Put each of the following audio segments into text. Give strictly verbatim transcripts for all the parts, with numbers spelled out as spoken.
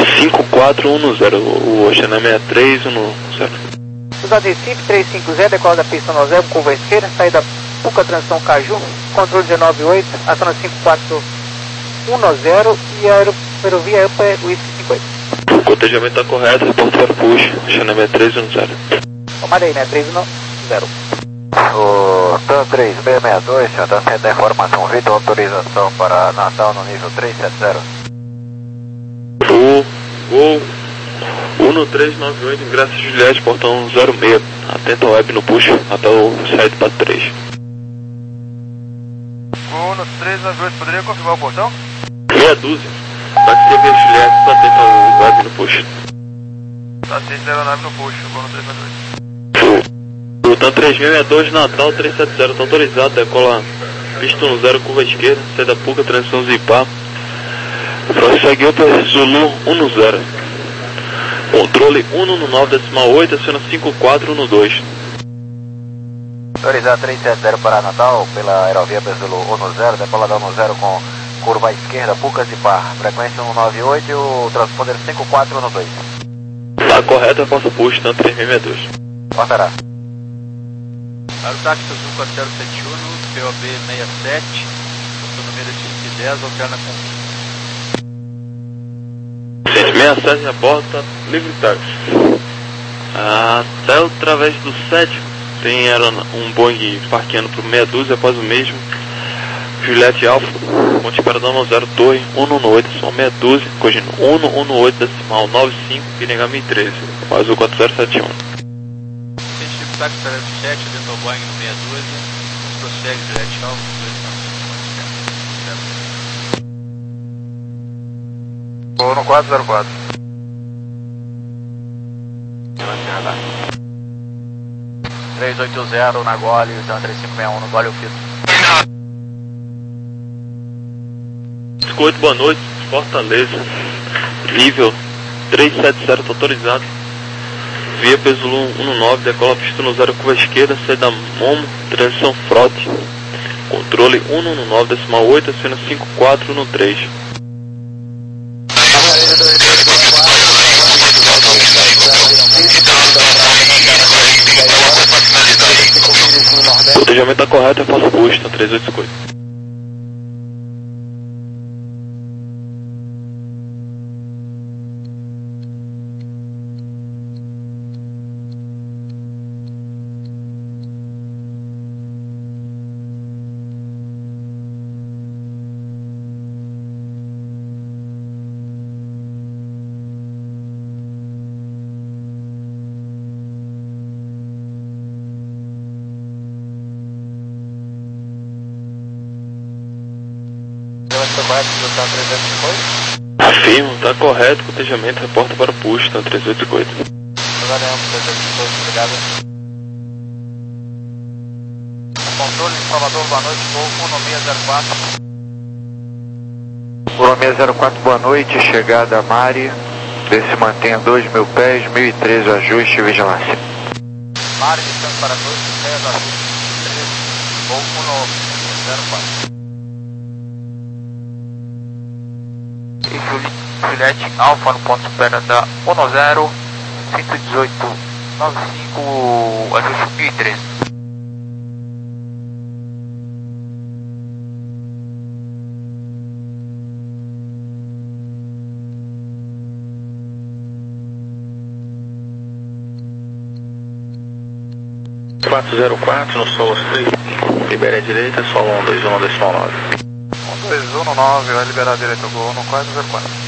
cinco quatro um zero, o Oceana sessenta e três um zero. Cruzado Recife, três cinco zero, decola da pista no zero, curva esquerda, saída Puca, transição Caju, controle dezenove oito, aciona cinco quatro um zero e a aerovia AMPA é Whisky cinquenta. O cotejamento está correto, reporte para push, Oceana sessenta e três um zero. Tomada aí, né? três um zero. O TAM três seis seis dois, senhor, está sendo a informação, Vitor, autorização para Natal no nível três sete zero. O Gol um três nove oito, ingresso Juliette, portão zero seis, atenta ao web no push, até o sete para três. um três nove oito, poderia confirmar o portão? Meia dúzia, taxi via Juliette, está atento ao web no push. Tá seis zero nove no push, Gol três nove oito. O TAM três seis seis dois, Natal três sete zero, está autorizado, decola pista no zero, curva esquerda, saída Puca, transição Zipar. Prossegue para Zulu um zero. Controle um nove decimal oito, aciona cinco quatro um dois. Autorizado três sete zero para Natal, pela aerovia Zulu um zero, decoladão no zero com curva à esquerda, Pucas e Par, frequência um nove oito e o transponder cinco quatro um dois. Tá correto, reforça o push, TAM três seis seis dois. Passará. Aerotáxi Azul quatro zero sete um, P O B sessenta e sete, o número é cento e dez, alterna com cento e sessenta e sete, a bordo está livre táxi. Até o través do sete tem era um Boeing parqueando para o meia dúzia após o mesmo. Juliette Alfa, ponte paradão no zero, torre um um oito, são meia dúzia, corrigindo um um oito decimal nove cinco, Pinegami treze, mais o quatro zero sete um. Sentido táxi para sete, dentro do Boeing no meia dúzia, prossegue Juliette Alfa, dois Vou no quatro zero quatro. três oito zero na Gole, então três cinco seis um no Gole o Fito. Biscoito, boa noite, Fortaleza, nível três sete zero, está autorizado. Via Pesul um nove, decola pista no zero, curva esquerda, saída Momo, transição Frote. Controle um nove decimal oito, aciona cinco quatro um três. O cotejamento está correto, é falso push, tá três oito cinco oito. Afirmo, está correto, cotejamento, reporta para o push, tá três oito cinco oito. Obrigado. Controle de Salvador, boa noite, voo Economia zero quatro. Economia zero quatro, boa noite, chegada a Mari, vê se mantém a dois mil pés, mil e treze, ajuste e vigilância. Mari, distância para dois mil pés, ajuste mil e treze, voo Economia zero quatro. Juliette Alfa no ponto supera da um zero, cento e dezoito, noventa e cinco, ajuste mil e treze. quatro zero quatro no solo seis, libera a direita, solo um dois um decimal nove. um dois um nove, vai liberar a direita, gol no quatro zero quatro.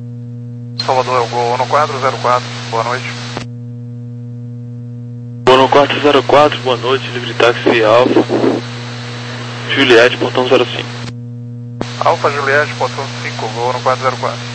Salvador, é o Gol no quatro zero quatro, boa noite. Gol no quatro zero quatro, boa noite, livre táxi Alfa. Juliette, portão zero cinco. Alfa Juliette, portão cinco, voo no quatro zero quatro.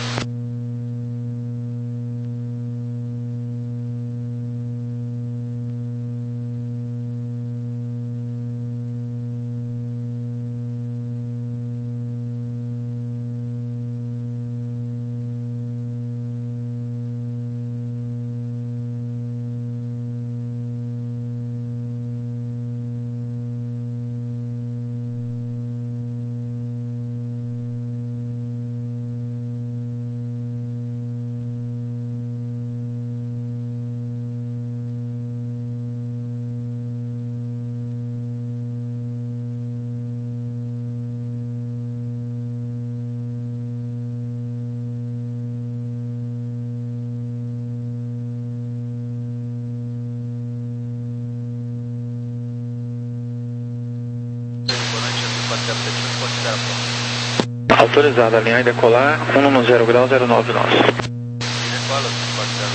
Autorizada a linha e decolar, um no zero grau, zero nove nós. Decola, quatro zero.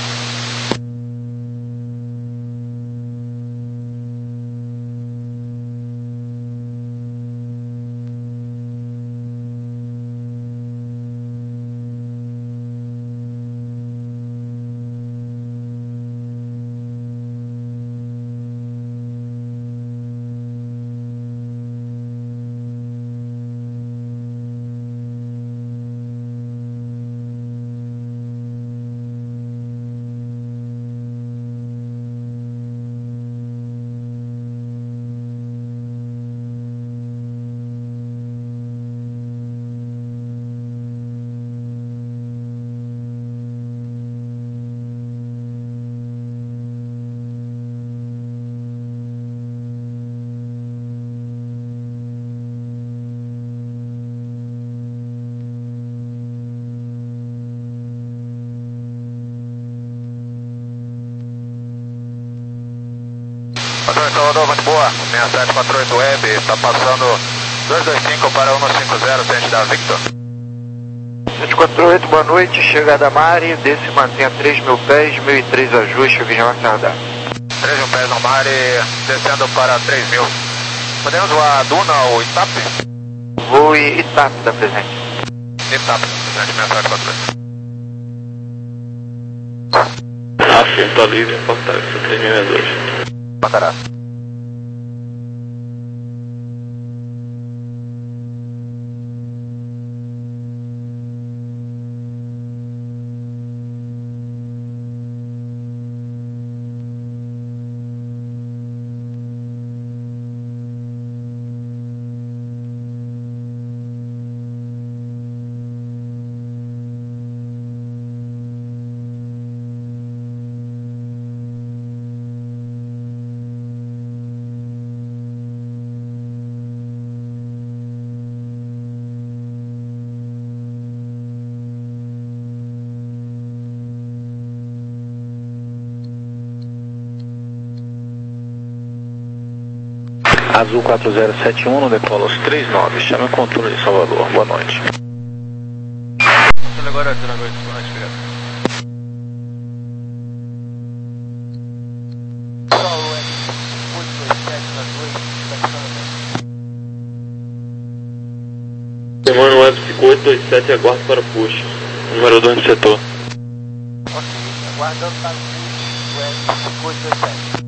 Salvador, muito boa, seis sete quatro oito Web, está passando dois dois cinco para um cinco zero, tente da Victor. sete quatro oito, boa noite, chegada Mari, desce mantenha três mil pés, mil e três ajuste, vigilância radar. três mil pés no Mari, descendo para três mil. Podemos voar a Duna ou Itape? Voo e Itape da presente. Itape da presente, seis sete quatro oito. Assento livre, portátil, três mil e dois. Patará. Azul quatro zero sete um, no decola os três nove, chame o controle de Salvador, boa noite. Controle agora, zero oito, boa noite, obrigado. Semana Web cinco oito dois sete, aguardo para push. Número dois no setor. Ok, aguardando para o push, Web cinco oito dois sete.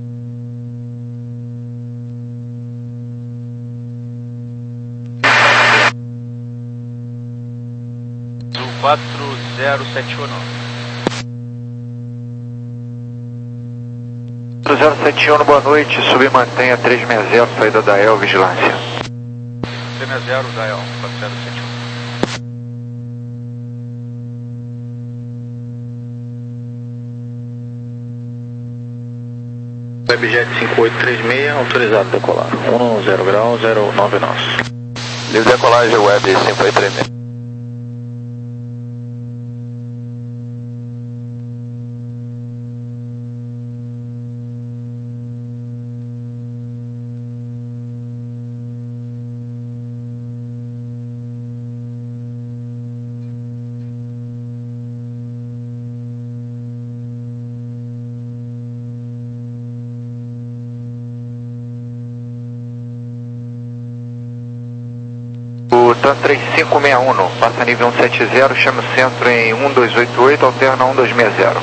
quatro zero sete um. quatro zero sete um, boa noite, subir mantenha três seis zero, saída da E L, vigilância. três seis zero da E L, quatro zero sete um. Webjet cinco oito três seis, autorizado a decolar, um no zero grau, zero nove nós. Livre decolagem Web cinco oito três seis. TAM três cinco seis um, passa nível cento e setenta, chama o centro em um dois oito oito, alterna um dois seis zero.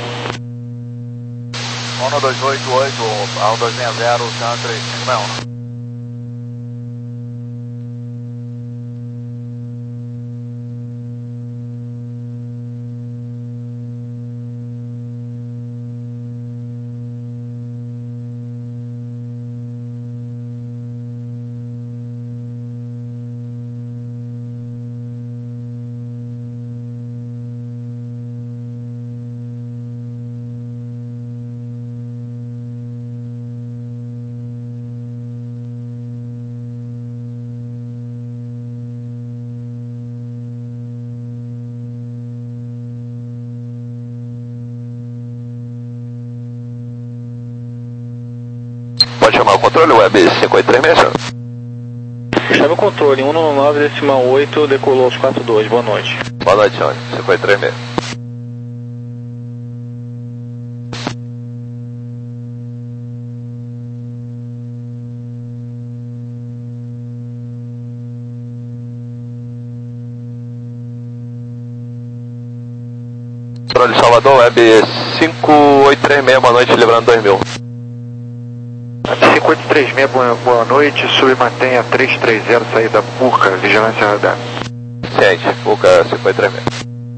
um dois oito oito, um dois seis zero, TAM três cinco seis um. Pode chamar o controle, web cinco oito três seis, senhor. Chame o controle, um nove nove decimal oito, decolou aos quatro dois, boa noite. Boa noite, senhor, cinco oito três seis. Controle Salvador, web cinco oito três seis, boa noite, lembrando dois mil. cinco oito três seis, boa, boa noite, submantenha três três zero, saída Puca, vigilância radar. Ciente, Puca cinco oito três seis.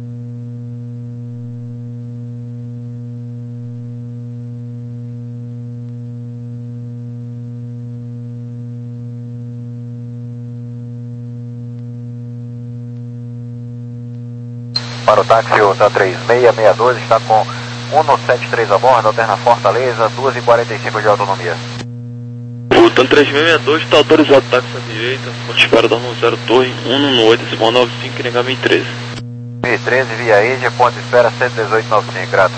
Para o táxi, o TAM três seis seis dois está com cento e setenta e três a bordo, alterna Fortaleza, duas e quarenta e cinco de autonomia. O TAM três seis seis dois está autorizado táxi à direita, ponto de espera da zero Torre, um oito decimal nove cinco, N H mil e treze. mil e treze via E G E, ponto de espera cento e dezoito noventa e cinco, grato.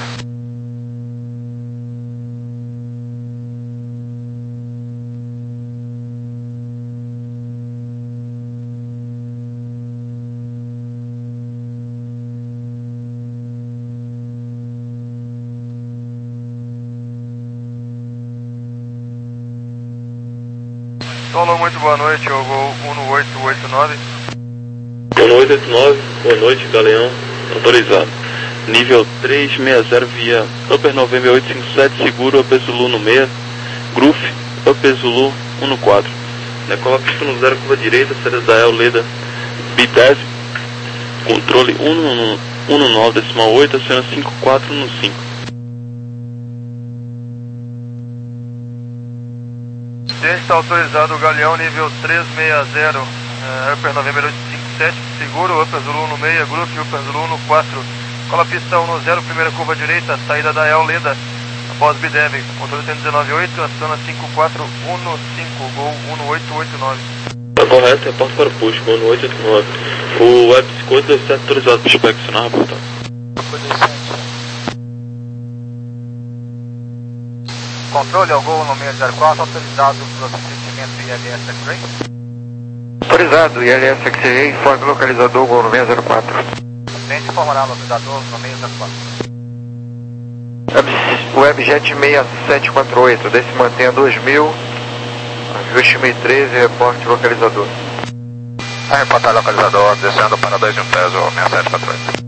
Solo, muito boa noite, eu vou um oito oito nove. um oito oito nove, boa noite, Galeão, autorizado. Nível três seis zero via Upper November oito cinco sete, seguro, Upper Zulu no seis, Groove, Upper Zulu um quatro. Decola pista no zero, curva direita, saída da El Leda, B dez, controle um nove decimal oito, acena cinco quatro um cinco. Está autorizado o Galeão, nível três seis zero, uh, Upper November oito cinco sete, seguro, Upper Zulu no seis, Groove, Upper Zulu no quatro. Cola pista um zero, primeira curva direita, saída da El Leda, após B dez, controle cento e dezenove oito, acena cinco quatro um cinco, Gol um oito oito nove. Tá correto, reporta para o push, um oito oito nove. O web cinco oito dois sete autorizado para inspecionar, reportar. Controle ao Gol no seis zero quatro, autorizado para o assistimento I L S X-Ray. Autorizado, I L S X-Ray, informe localizador Gol no seis zero quatro. Tente informar o localizador no seis zero quatro. Webjet seis sete quatro oito, desse mantenha dois mil, ajuste mil e treze, reporte localizador. A reportar localizador, descendo para dois um peso, seis sete quatro oito.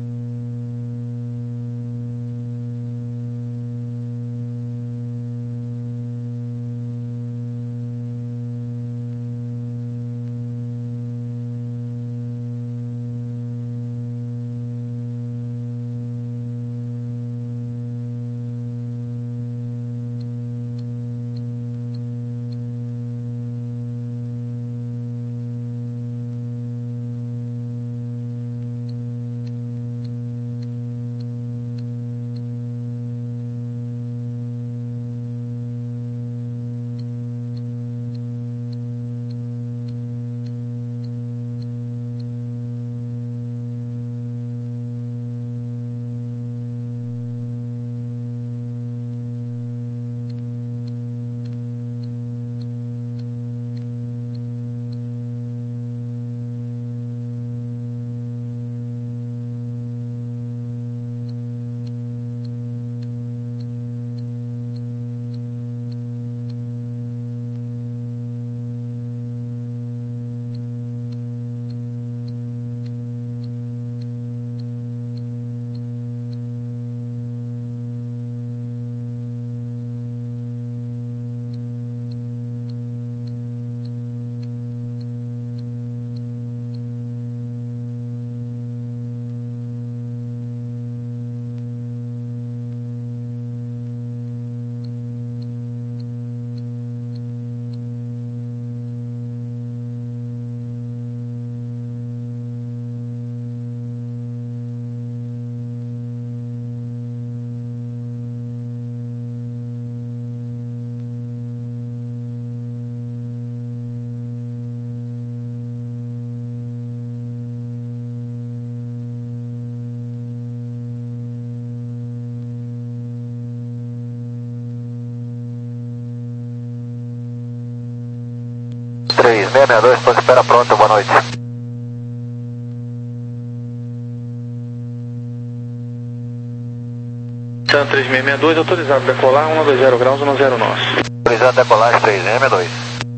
três seis seis dois, posto espera pronta, boa noite. Sun três seis seis dois, autorizado a decolar, um dois zero graus, um zero nós. Autorizado a decolar, três seis seis dois.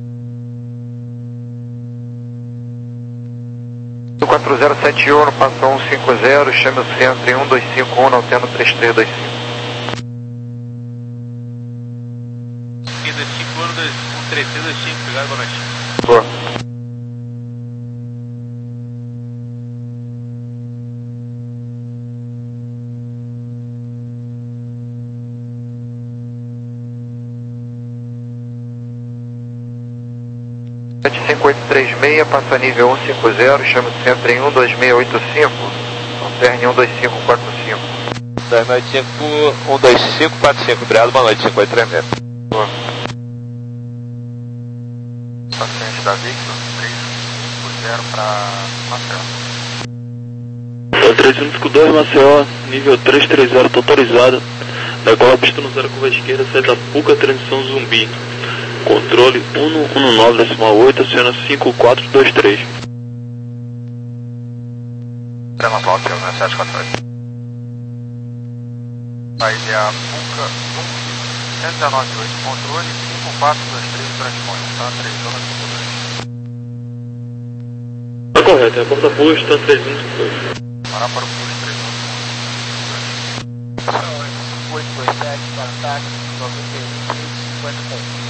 quatro zero sete um, passa um cinco zero, chame o centro em um dois cinco um, altendo três três dois cinco. dois cinco um, três três dois cinco, obrigado, boa noite. Boa. sete cinco oito três seis, passa nível um cinco zero, chama o centro em um dois seis oito cinco, alterne um dois cinco quatro cinco. dois seis oito cinco, um dois cinco quatro cinco, obrigado, boa noite, cinco oito três seis. Boa. Paciente da Victor, três cinco zero para Maceió. três um cinco dois, Maceió, nível três três zero, tô autorizado. Decola pista no zero, curva esquerda, sai da Puca, transição Zumbi. Controle um um nove decimal oito, aciona cinco quatro dois três. Trema Block, né, sete quatro oito. Aí a Puca, cento e dezenove oito, controle cinco quatro dois três, transpõe, tá? três zona cinco dois. Tá correto, é a porta posta três um cinco dois. Parar para o posto três um cinco dois. oito dois sete, para ataque, noventa e um, cinquenta pontos.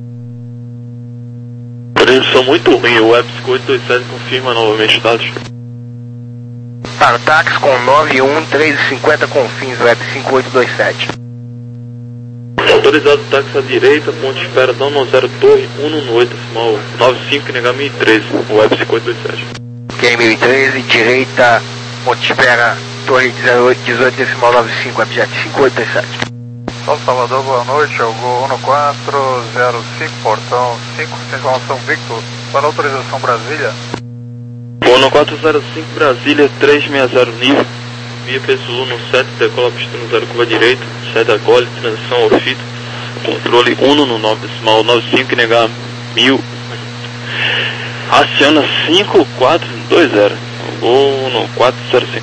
São muito ruim, o Web cinco oito dois sete confirma novamente os dados. Para o táxi com nove um três cinquenta com fins, Web cinco oito dois sete. Autorizado táxi à direita, ponte espera não no zero torre um um oito decimal nove cinco, negar mil e treze, Web cinco oito dois sete. Ok, mil e treze, direita, ponte espera torre dezoito decimal nove cinco, Web jet cinco oito dois sete. Salve Salvador, boa noite, é o Gol um quatro zero cinco, portão cinco, informação Victor, para autorização Brasília. Gol quatro zero cinco, Brasília, três seis zero nível, via P S U no sete, decola pista no zero, curva direita, sai da gole, transição ao fito, controle um no nove decimal nove cinco, negar mil, aciona cinco quatro dois zero, Gol no quatro zero cinco.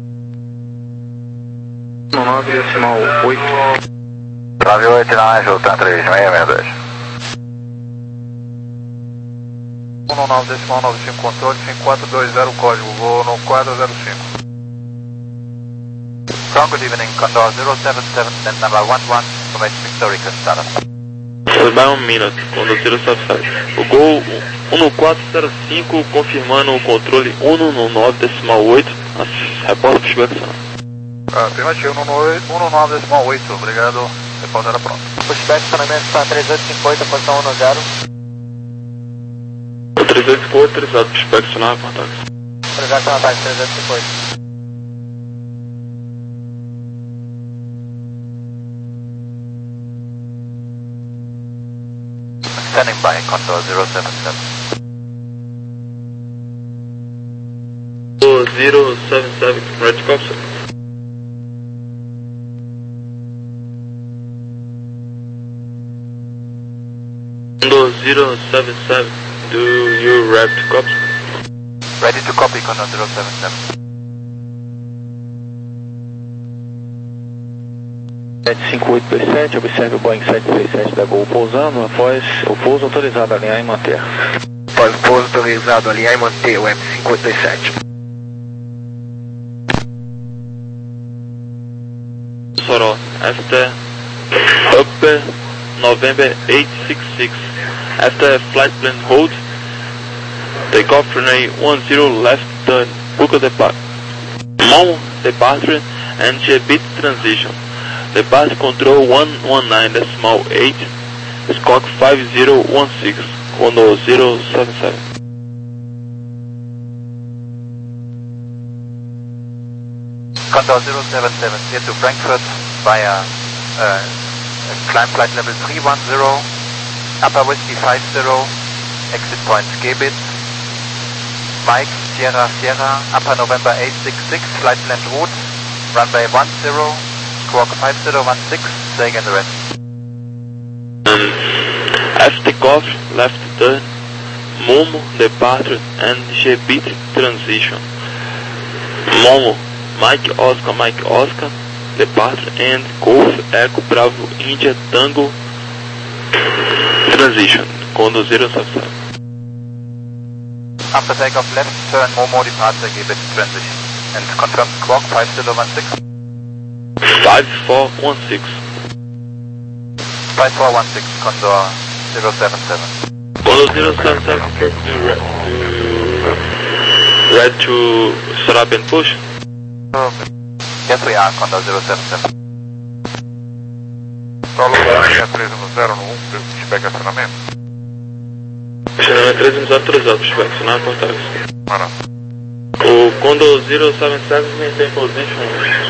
No nove decimal oito. nove oito nove, Sultan três seis seis dois. um nove decimal nove cinco, controle cinco quatro dois zero, código, voo no quatro zero cinco. Strong, good evening, Condor zero seven seven, then number one one, Comet Victory, status. Foi by one minute, Condor zero seven seven. O Gol um quatro zero cinco, confirmando o controle um no nove decimal oito, repórter para explicação. Afirmativo, um nove decimal oito, obrigado, repórter era pronto. Pushback, estacionamento está três oito cinco oito, posição um zero. três oito cinco oito, autorizado para inspecionar, contato. Autorizado para ataque, três oito cinco oito. Standing by, Condor zero seven seven. zero seven seven, Red Copter. zero seven seven, do you rap copy? Ready to copy, Condor zero seven seven. sete cinco oito dois sete, observe o Boeing sete três sete da Gol pousando, após o pouso autorizado a alinhar e manter. Após o pouso autorizado a alinhar e manter, o Web cinco oito dois sete. Soró, after Upper November eight six six. After flight plan hold, take off runway one zero left turn, Puca depart. Mount departure and G-bit transition. Depart control one one nine decimal eight, squawk five zero one six, Condor zero seven seven. Condor zero seven seven, here to Frankfurt via uh, climb flight level three one zero, Upper Whiskey five zero, exit point G-bit, Mike Sierra Sierra, Upper November eight six six, flight plan route, runway one zero, squawk five zero one six, saying in the rest. Um, after takeoff, left turn, Momo, departure and G-bit transition. Momo, Mike Oscar, Mike Oscar, departure and Golf Echo Bravo India Tango transition. Conduzir o South Seven. After takeoff left, turn Momo departure G-bit transition. And confirm squawk five zero one six. five four one six. five four one six, Condor zero seven seven. Condor zero seven seven, ready to start up and push? Yes, we are, Condor zero seven seven. Solo três um zero no um, pushback acionamento. Acionamento três um zero autorizado, pushback, acionar portais. Maravilha. O Condor zero seven seven maintain position.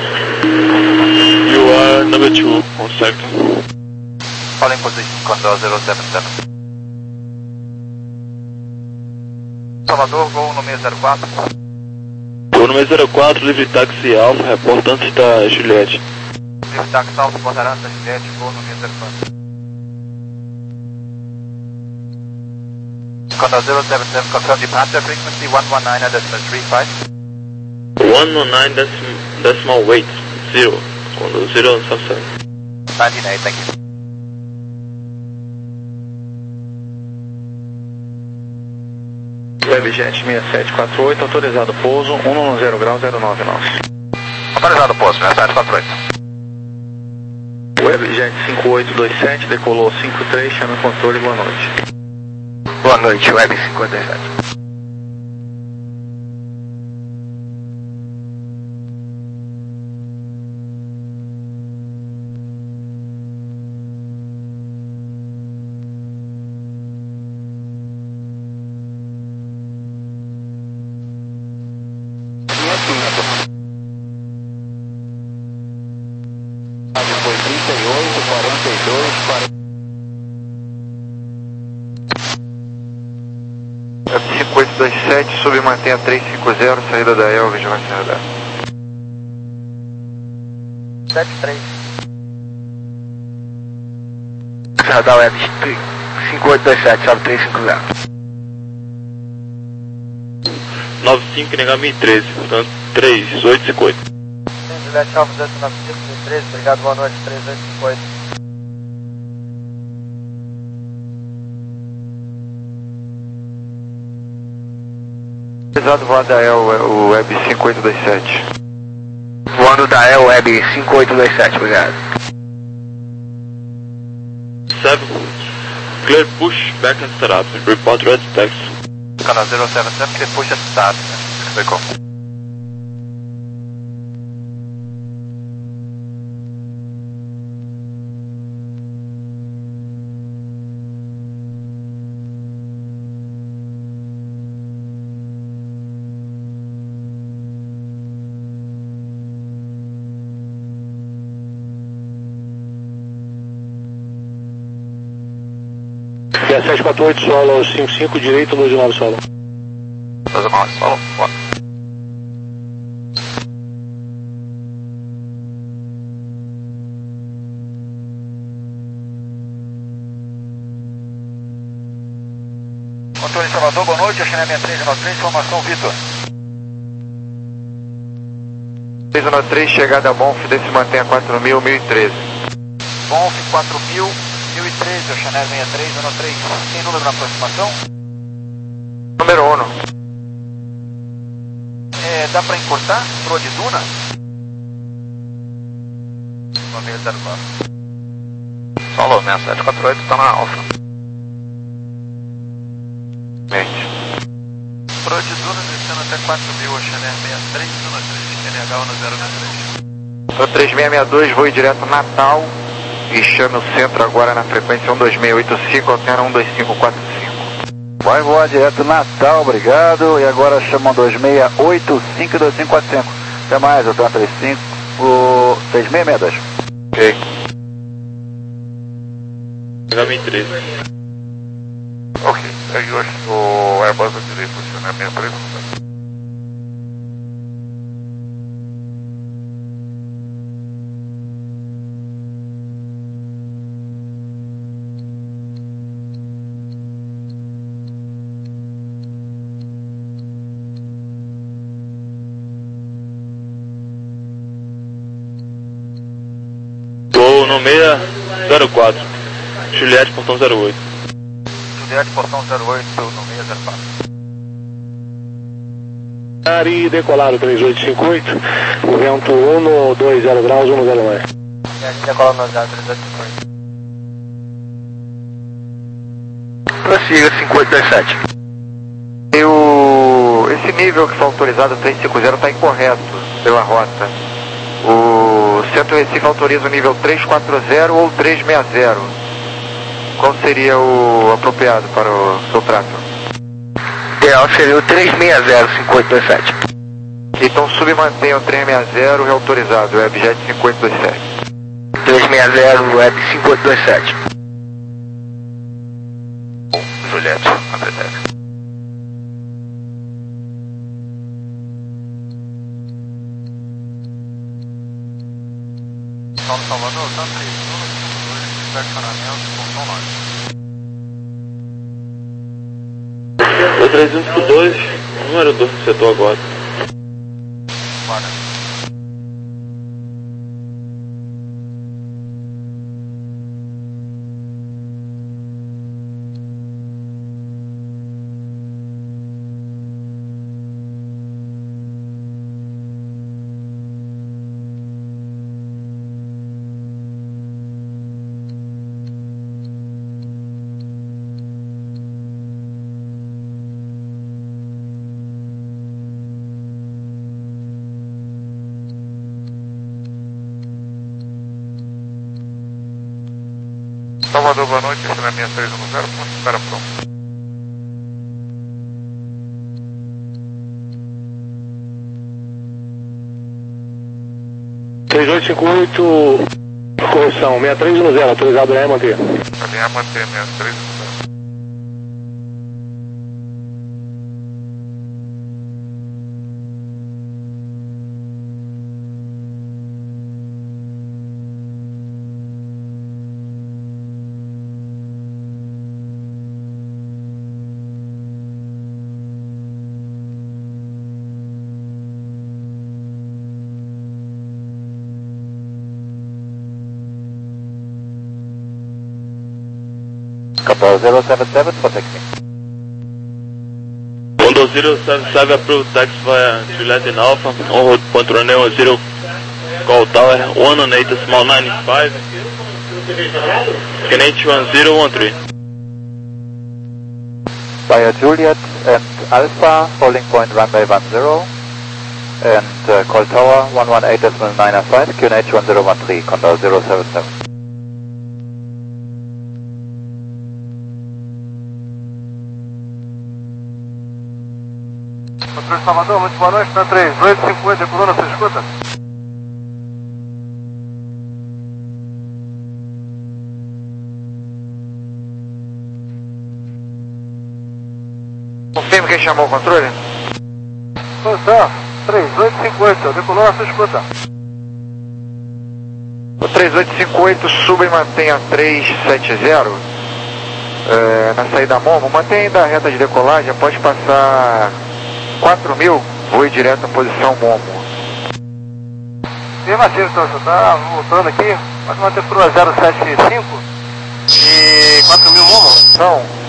You are number two on sector. Falling position, Condor zero seven seven. Salvador, gol no seis zero quatro. Gol no seis zero quatro, livre táxi Alfa, reportante da Juliette. Livre táxi Alfa, reportante da Juliette, gol no seis zero quatro. Condor zero seven seven, confirm departure frequency one one nine decimal three five. one one nine decimal weight, zero. Condor zero seven seven. nineteen eight, thank you. Webjet seis sete quatro oito, autorizado pouso, um zero grau zero nove nove. Autorizado pouso, seis sete quatro oito. Webjet cinco oito dois sete, decolou cinco três, chama controle, boa noite. Boa noite, Web cinco oito dois sete. Foi trinta e oito, quarenta e dois, quarenta. cinco oito dois sete, submantenha três cinco zero, saída da E L, vigilância radar. sete três. Radar Web cinco oito dois sete, sobe três cinco zero. nove cinco, negar mil e treze, portanto três oito cinco oito. Juliette Alfa zero nove cinco mil e treze, obrigado, boa noite, três oito cinco oito. Pesado voado da E L, o Web cinco oito dois sete. Voando da E L Web cinco oito dois sete, obrigado. seven, clear push, back and start up, report red text. Condor zero seven seven, clear push and start. Vehicle. sete quatro oito, solo cinco cinco, direito, doze nove solo. doze nove solo, one. Controle Salvador, boa noite, China seis três nove três, informação Vitor. seis um três, chegada a Bonf, se mantenha quatro mil, mil e treze. Bonf quatro mil, mil e treze, Chanel seis três um três. Tem número na aproximação? Número um. É, dá pra encurtar? Pro de Duna? seis zero quatro. Solo, seis sete quatro oito, tá na Alfa. Mente. Pro de Duna descendo até quatro mil, Chanel seis três um três, N H um zero três. Pro três seis seis dois, voo direto Natal. E chame o centro agora na frequência um dois seis oito cinco, altera um dois cinco quatro cinco. Vai voar direto Natal, obrigado. E agora chama um dois seis oito cinco dois cinco quatro cinco. Até mais, eu tenho três cinco, seis seis seis dois. Ok. Negar mil e treze. Ok, aí hoje o Airbus vai direito, posicionar seis três um zero. no meia zero quatro. Juliette, portão zero oito. Juliette, portão zero oito, no meia zero quatro. Ari decolado três oito cinco oito, o vento um no dois zero graus, um no zero mais. E a gente decola no zero três oito cinco oito. Prossiga cinco oito dois sete. E o... esse nível que foi autorizado trezentos e cinquenta está incorreto pela rota. O Centro Recife autoriza o nível trezentos e quarenta ou trezentos e sessenta. Qual seria o apropriado para o seu trato? Ideal seria o trezentos e sessenta, cinco oito dois sete. Então submantenha o trezentos e sessenta reautorizado, Webjet cinco oito dois sete. trezentos e sessenta, Web cinco oito dois sete. Juliette, Andretec. São Salvador, Santa Cruz, estacionamento, portão norte. O trezentos e dois, número dois do setor agora. Bora. Salvador, boa noite, estacionamento três um zero, ponto de espera pronto. três oito cinco oito, correção, sessenta e três no zero, autorizado a manter. Alinhar manter, sessenta e três no zero. Qatar zero seven seven, protect me. one two zero seven seven, approved taxi via Juliette in Alpha, on road point runway zero, call tower, one on eight, small nine five, Canadian one zero one three. Via Juliet and Alpha, holding point runway one zero, and uh, call tower one one eight nine five, Q N H one zero one three, Condor zero seven seven. Controle Salvador, muito boa noite, na três oito cinco oito, decolando, você escuta? Confirme quem chamou o controle? Posição, três oito cinco oito, decolando, você escuta? O três oito cinco oito suba e mantenha trezentos e setenta é, na saída Momo, mantenha ainda a reta de decolagem, pode passar quatro mil, voe direto à posição Momo. Afirmativo, então, você está voltando aqui, pode manter por zero sete cinco e quatro mil Momo? Não,